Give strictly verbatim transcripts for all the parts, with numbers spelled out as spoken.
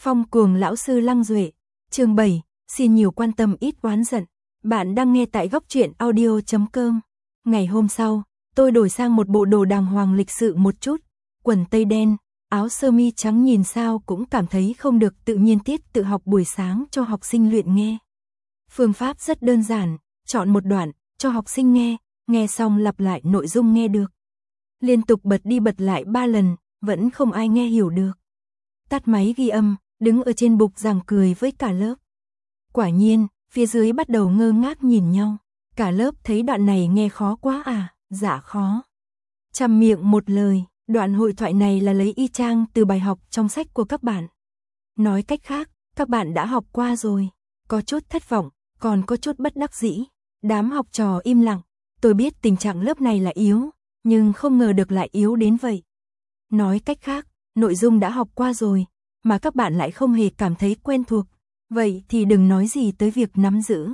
Phong cuồng lão sư Lăng Duệ. Chương bảy, xin nhiều quan tâm ít oán giận. Bạn đang nghe tại góc truyện audio chấm com. Ngày hôm sau, tôi đổi sang một bộ đồ đàng hoàng lịch sự một chút, quần tây đen, áo sơ mi trắng, nhìn sao cũng cảm thấy không được tự nhiên. Tiết tự học buổi sáng cho học sinh luyện nghe. Phương pháp rất đơn giản, chọn một đoạn, cho học sinh nghe, nghe xong lặp lại nội dung nghe được. Liên tục bật đi bật lại ba lần, vẫn không ai nghe hiểu được. Tắt máy ghi âm, đứng ở trên bục giảng cười với cả lớp. Quả nhiên, phía dưới bắt đầu ngơ ngác nhìn nhau. Cả lớp thấy đoạn này nghe khó quá à, dạ khó. Chăm miệng một lời, đoạn hội thoại này là lấy y chang từ bài học trong sách của các bạn. Nói cách khác, các bạn đã học qua rồi. Có chút thất vọng, còn có chút bất đắc dĩ. Đám học trò im lặng. Tôi biết tình trạng lớp này là yếu, nhưng không ngờ được lại yếu đến vậy. Nói cách khác, nội dung đã học qua rồi, mà các bạn lại không hề cảm thấy quen thuộc. Vậy thì đừng nói gì tới việc nắm giữ.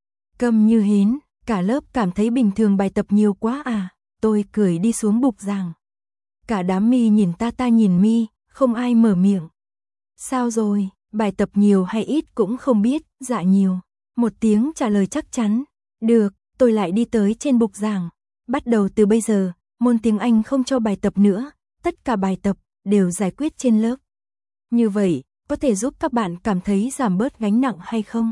Câm như hến, cả lớp cảm thấy bình thường, bài tập nhiều quá à. Tôi cười đi xuống bục giảng. Cả đám mi nhìn ta ta nhìn mi, không ai mở miệng. Sao rồi, bài tập nhiều hay ít cũng không biết, dạ nhiều. Một tiếng trả lời chắc chắn. Được, tôi lại đi tới trên bục giảng. Bắt đầu từ bây giờ, môn tiếng Anh không cho bài tập nữa, tất cả bài tập đều giải quyết trên lớp. Như vậy, có thể giúp các bạn cảm thấy giảm bớt gánh nặng hay không?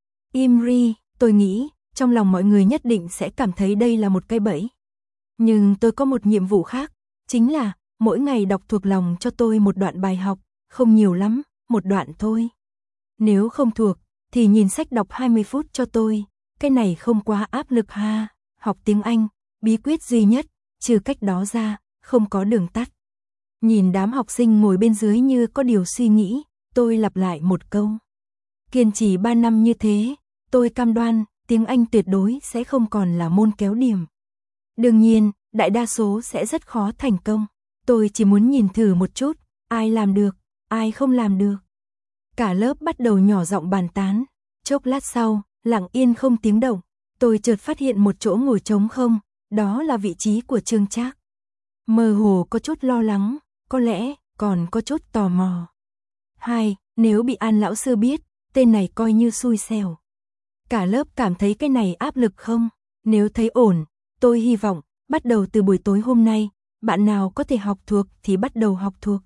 Im ri, tôi nghĩ, trong lòng mọi người nhất định sẽ cảm thấy đây là một cái bẫy. Nhưng tôi có một nhiệm vụ khác, chính là mỗi ngày đọc thuộc lòng cho tôi một đoạn bài học, không nhiều lắm, một đoạn thôi. Nếu không thuộc, thì nhìn sách đọc hai mươi phút cho tôi, cái này không quá áp lực ha. Học tiếng Anh, bí quyết duy nhất, trừ cách đó ra, không có đường tắt. Nhìn đám học sinh ngồi bên dưới như có điều suy nghĩ, tôi lặp lại một câu. Kiên trì ba năm như thế, tôi cam đoan, tiếng Anh tuyệt đối sẽ không còn là môn kéo điểm. Đương nhiên, đại đa số sẽ rất khó thành công. Tôi chỉ muốn nhìn thử một chút, ai làm được, ai không làm được. Cả lớp bắt đầu nhỏ giọng bàn tán. Chốc lát sau, lặng yên không tiếng động, tôi chợt phát hiện một chỗ ngồi trống không, đó là vị trí của Trương Trác. Mơ hồ có chút lo lắng, có lẽ còn có chút tò mò. Hai, nếu bị An lão sư biết, tên này coi như xui xẻo. Cả lớp cảm thấy cái này áp lực không? Nếu thấy ổn, tôi hy vọng, bắt đầu từ buổi tối hôm nay, bạn nào có thể học thuộc thì bắt đầu học thuộc.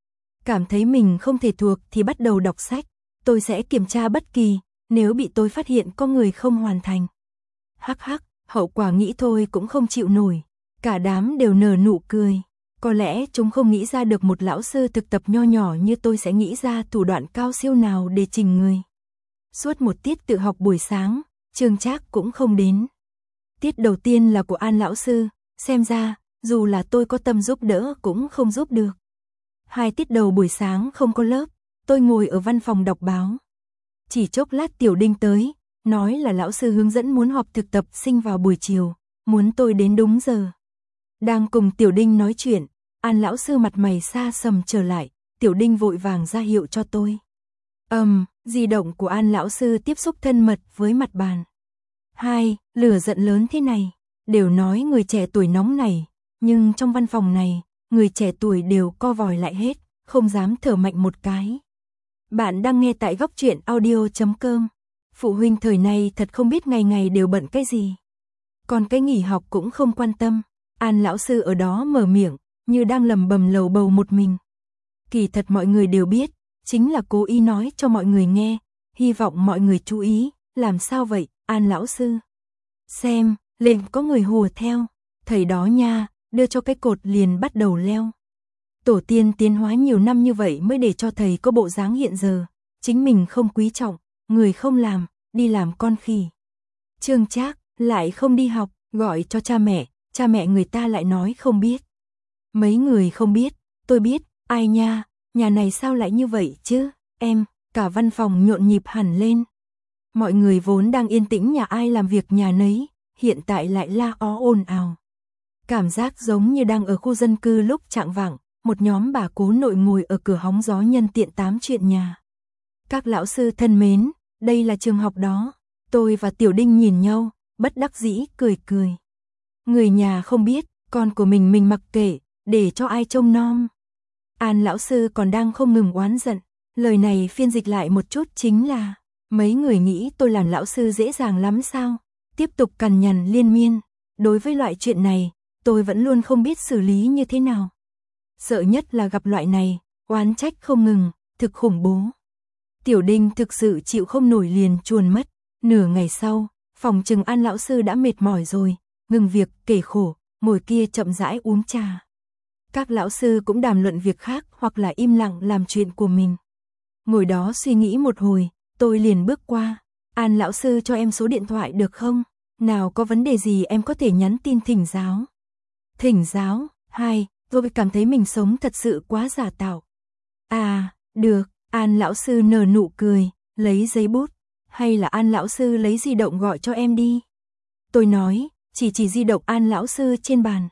Cảm thấy mình không thể thuộc thì bắt đầu đọc sách, tôi sẽ kiểm tra bất kỳ, nếu bị tôi phát hiện có người không hoàn thành. Hắc hắc, hậu quả nghĩ thôi cũng không chịu nổi. Cả đám đều nở nụ cười. Có lẽ chúng không nghĩ ra được một lão sư thực tập nho nhỏ như tôi sẽ nghĩ ra thủ đoạn cao siêu nào để chỉnh người. Suốt một tiết tự học buổi sáng, Trương Trác cũng không đến. Tiết đầu tiên là của An lão sư, xem ra, dù là tôi có tâm giúp đỡ cũng không giúp được. Hai tiết đầu buổi sáng không có lớp, tôi ngồi ở văn phòng đọc báo. Chỉ chốc lát Tiểu Đinh tới, nói là lão sư hướng dẫn muốn họp thực tập sinh vào buổi chiều, muốn tôi đến đúng giờ. Đang cùng Tiểu Đinh nói chuyện, An lão sư mặt mày xa sầm trở lại, Tiểu Đinh vội vàng ra hiệu cho tôi. Ầm, um, di động của An lão sư tiếp xúc thân mật với mặt bàn. Hai, lửa giận lớn thế này, đều nói người trẻ tuổi nóng này, nhưng trong văn phòng này, người trẻ tuổi đều co vòi lại hết, không dám thở mạnh một cái. Bạn đang nghe tại góc truyện audio chấm com. Phụ huynh thời này thật không biết ngày ngày đều bận cái gì. Còn cái nghỉ học cũng không quan tâm. An lão sư ở đó mở miệng, như đang lầm bầm lầu bầu một mình. Kỳ thật mọi người đều biết, chính là cố ý nói cho mọi người nghe, hy vọng mọi người chú ý. Làm sao vậy, An lão sư? Xem, lên có người hùa theo. Thầy đó nha, đưa cho cái cột liền bắt đầu leo. Tổ tiên tiến hóa nhiều năm như vậy mới để cho thầy có bộ dáng hiện giờ. Chính mình không quý trọng, người không làm, đi làm con khỉ. Trương Trác lại không đi học, gọi cho cha mẹ, cha mẹ người ta lại nói không biết. Mấy người không biết, tôi biết, ai nha, nhà này sao lại như vậy chứ, em, cả văn phòng nhộn nhịp hẳn lên. Mọi người vốn đang yên tĩnh nhà ai làm việc nhà nấy, hiện tại lại la ó ồn ào. Cảm giác giống như đang ở khu dân cư lúc chạng vạng, một nhóm bà cố nội ngồi ở cửa hóng gió nhân tiện tám chuyện nhà. Các lão sư thân mến, đây là trường học đó. Tôi và Tiểu Đinh nhìn nhau, bất đắc dĩ cười cười. Người nhà không biết, con của mình mình mặc kệ, để cho ai trông nom. An lão sư còn đang không ngừng oán giận, Lời này phiên dịch lại một chút chính là, mấy người nghĩ tôi làm lão sư dễ dàng lắm sao? Tiếp tục cằn nhằn liên miên. Đối với loại chuyện này, tôi vẫn luôn không biết xử lý như thế nào. Sợ nhất là gặp loại này, oán trách không ngừng, thực khủng bố. Tiểu Đinh thực sự chịu không nổi liền chuồn mất. Nửa ngày sau, phòng trừng An lão sư đã mệt mỏi rồi, ngừng việc kể khổ, ngồi kia chậm rãi uống trà. Các lão sư cũng đàm luận việc khác hoặc là im lặng làm chuyện của mình. Ngồi đó suy nghĩ một hồi, tôi liền bước qua. An lão sư cho em số điện thoại được không? Nào có vấn đề gì em có thể nhắn tin thỉnh giáo. Thỉnh giáo, hai, tôi cảm thấy mình sống thật sự quá giả tạo. À, được, An lão sư nở nụ cười, lấy giấy bút. Hay là An lão sư lấy di động gọi cho em đi. Tôi nói, chỉ chỉ di động An lão sư trên bàn.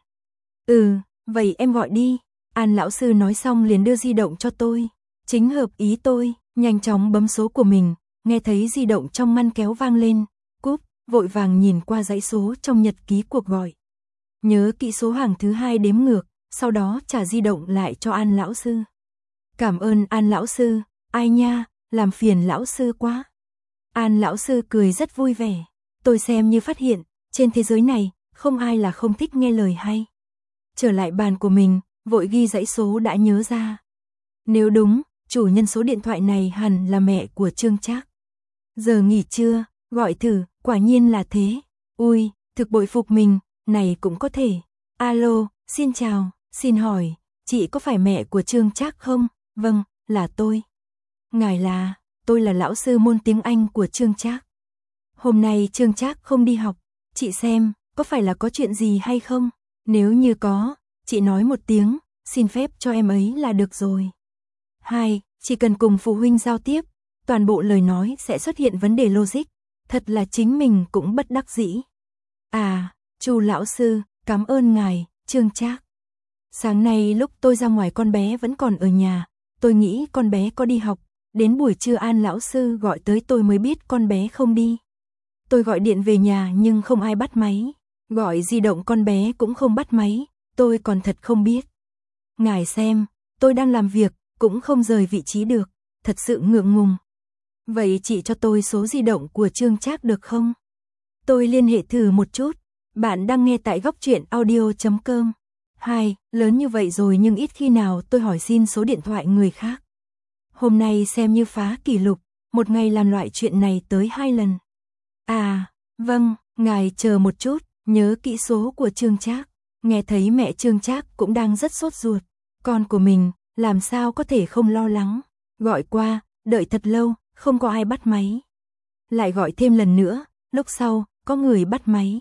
Ừ, vậy em gọi đi. An lão sư nói xong liền đưa di động cho tôi. Chính hợp ý tôi, nhanh chóng bấm số của mình, nghe thấy di động trong ngăn kéo vang lên. Cúp, vội vàng nhìn qua dãy số trong nhật ký cuộc gọi. Nhớ kỹ số hàng thứ hai đếm ngược, sau đó trả di động lại cho An lão sư. Cảm ơn An lão sư, ai nha, làm phiền lão sư quá. An lão sư cười rất vui vẻ. Tôi xem như phát hiện, trên thế giới này, không ai là không thích nghe lời hay. Trở lại bàn của mình, vội ghi dãy số đã nhớ ra. Nếu đúng, chủ nhân số điện thoại này hẳn là mẹ của Trương Trác. Giờ nghỉ trưa, gọi thử, quả nhiên là thế. Ui, thực bội phục mình, này cũng có thể. Alo, xin chào, xin hỏi, chị có phải mẹ của Trương Trác không? Vâng, là tôi. Ngài là, tôi là lão sư môn tiếng Anh của Trương Trác. Hôm nay Trương Trác không đi học, chị xem, có phải là có chuyện gì hay không? Nếu như có, chị nói một tiếng, xin phép cho em ấy là được rồi. Hai, chỉ cần cùng phụ huynh giao tiếp, toàn bộ lời nói sẽ xuất hiện vấn đề logic, thật là chính mình cũng bất đắc dĩ. À, Chu lão sư, cảm ơn ngài, Trương Trác. Sáng nay lúc tôi ra ngoài con bé vẫn còn ở nhà, tôi nghĩ con bé có đi học, đến buổi trưa An lão sư gọi tới tôi mới biết con bé không đi. Tôi gọi điện về nhà nhưng không ai bắt máy, gọi di động con bé cũng không bắt máy, tôi còn thật không biết. Ngài xem, tôi đang làm việc, cũng không rời vị trí được, thật sự ngượng ngùng. Vậy chị cho tôi số di động của Trương Trác được không? Tôi liên hệ thử một chút, bạn đang nghe tại góc truyện audio chấm com. Hai, lớn như vậy rồi nhưng ít khi nào tôi hỏi xin số điện thoại người khác. Hôm nay xem như phá kỷ lục, một ngày làm loại chuyện này tới hai lần. À, vâng, ngài chờ một chút, nhớ kỹ số của Trương Trác. Nghe thấy mẹ Trương Trác cũng đang rất sốt ruột. Con của mình, làm sao có thể không lo lắng. Gọi qua, đợi thật lâu, không có ai bắt máy. Lại gọi thêm lần nữa, lúc sau, có người bắt máy.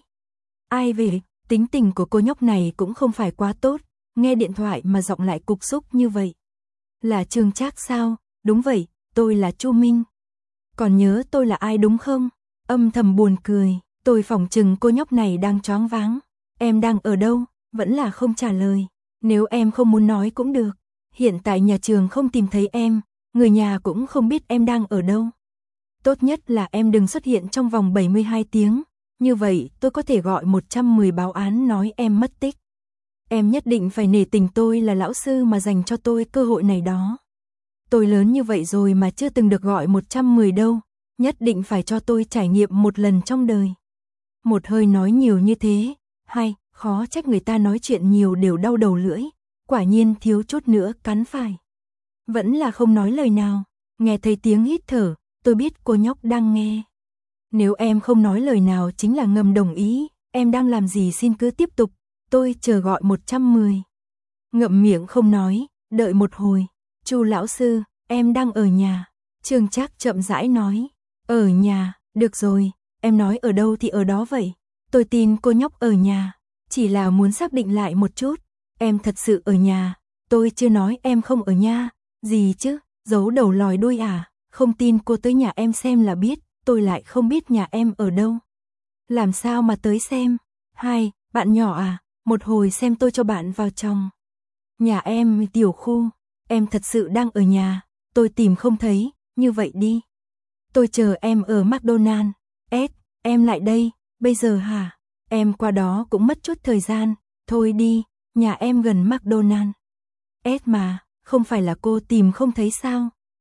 Ai về, tính tình của cô nhóc này cũng không phải quá tốt, nghe điện thoại mà giọng lại cục xúc như vậy. Là Trương Trác sao? Đúng vậy, tôi là Chu Minh. Còn nhớ tôi là ai đúng không? Âm thầm buồn cười, tôi phỏng chừng cô nhóc này đang choáng váng. Em đang ở đâu? Vẫn là không trả lời. Nếu em không muốn nói cũng được. Hiện tại nhà trường không tìm thấy em, người nhà cũng không biết em đang ở đâu. Tốt nhất là em đừng xuất hiện trong vòng bảy mươi hai tiếng, như vậy tôi có thể gọi một trăm mười báo án nói em mất tích. Em nhất định phải nể tình tôi là lão sư mà dành cho tôi cơ hội này đó. Tôi lớn như vậy rồi mà chưa từng được gọi một trăm mười đâu, nhất định phải cho tôi trải nghiệm một lần trong đời. Một hơi nói nhiều như thế, hay, khó trách người ta nói chuyện nhiều đều đau đầu lưỡi, quả nhiên thiếu chút nữa cắn phải. Vẫn là không nói lời nào, nghe thấy tiếng hít thở, tôi biết cô nhóc đang nghe. Nếu em không nói lời nào chính là ngầm đồng ý, em đang làm gì xin cứ tiếp tục, tôi chờ gọi một trăm mười. Ngậm miệng không nói, đợi một hồi. Chu lão sư, em đang ở nhà. Trương Trác chậm rãi nói. Ở nhà, được rồi, em nói ở đâu thì ở đó vậy. Tôi tin cô nhóc ở nhà, chỉ là muốn xác định lại một chút. Em thật sự ở nhà, tôi chưa nói em không ở nhà. Gì chứ, giấu đầu lòi đuôi à, không tin cô tới nhà em xem là biết, tôi lại không biết nhà em ở đâu. Làm sao mà tới xem? Hai, bạn nhỏ à, một hồi xem tôi cho bạn vào trong. Nhà em tiểu khu, em thật sự đang ở nhà, tôi tìm không thấy, như vậy đi. Tôi chờ em ở McDonald. S, em lại đây, bây giờ hả? Em qua đó cũng mất chút thời gian, thôi đi, nhà em gần McDonald. S mà, không phải là cô tìm không thấy sao?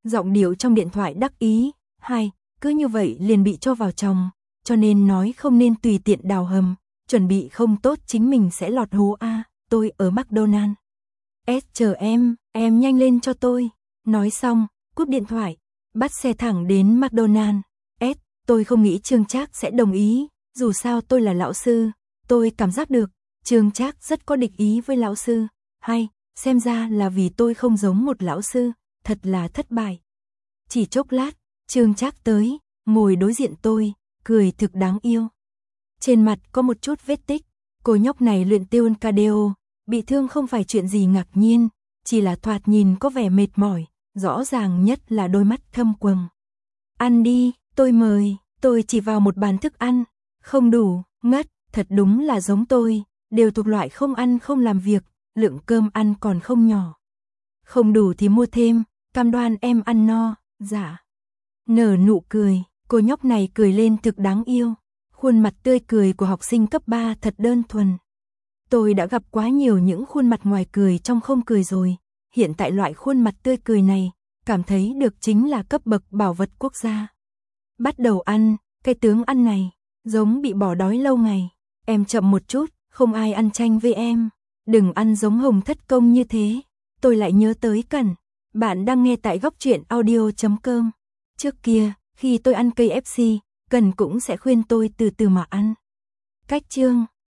Giọng điệu trong điện thoại đắc ý, hai, cứ như vậy liền bị cho vào chồng, cho nên nói không nên tùy tiện đào hầm, chuẩn bị không tốt chính mình sẽ lọt hố a, tôi ở McDonald. S chờ em, em nhanh lên cho tôi. Nói xong, cúp điện thoại, bắt xe thẳng đến McDonald. S, tôi không nghĩ Trương Trác sẽ đồng ý, dù sao tôi là lão sư, tôi cảm giác được, Trương Trác rất có địch ý với lão sư. Hay, xem ra là vì tôi không giống một lão sư, thật là thất bại. Chỉ chốc lát, Trương Trác tới, ngồi đối diện tôi, cười thực đáng yêu. Trên mặt có một chút vết tích, cô nhóc này luyện Taekwondo cardio, bị thương không phải chuyện gì ngạc nhiên, chỉ là thoạt nhìn có vẻ mệt mỏi, rõ ràng nhất là đôi mắt thâm quầng. Ăn đi, tôi mời, tôi chỉ vào một bàn thức ăn, không đủ, ngất, thật đúng là giống tôi, đều thuộc loại không ăn không làm việc, lượng cơm ăn còn không nhỏ. Không đủ thì mua thêm, cam đoan em ăn no, dạ. Nở nụ cười, cô nhóc này cười lên thực đáng yêu, khuôn mặt tươi cười của học sinh cấp ba thật đơn thuần. Tôi đã gặp quá nhiều những khuôn mặt ngoài cười trong không cười rồi, hiện tại loại khuôn mặt tươi cười này, cảm thấy được chính là cấp bậc bảo vật quốc gia. Bắt đầu ăn, cái tướng ăn này, giống bị bỏ đói lâu ngày, em chậm một chút, không ai ăn chanh với em, đừng ăn giống Hồng Thất Công như thế. Tôi lại nhớ tới Cẩn, bạn đang nghe tại góc truyện audio chấm com. Trước kia, khi tôi ăn ca ép xê, Cẩn cũng sẽ khuyên tôi từ từ mà ăn. Cách chương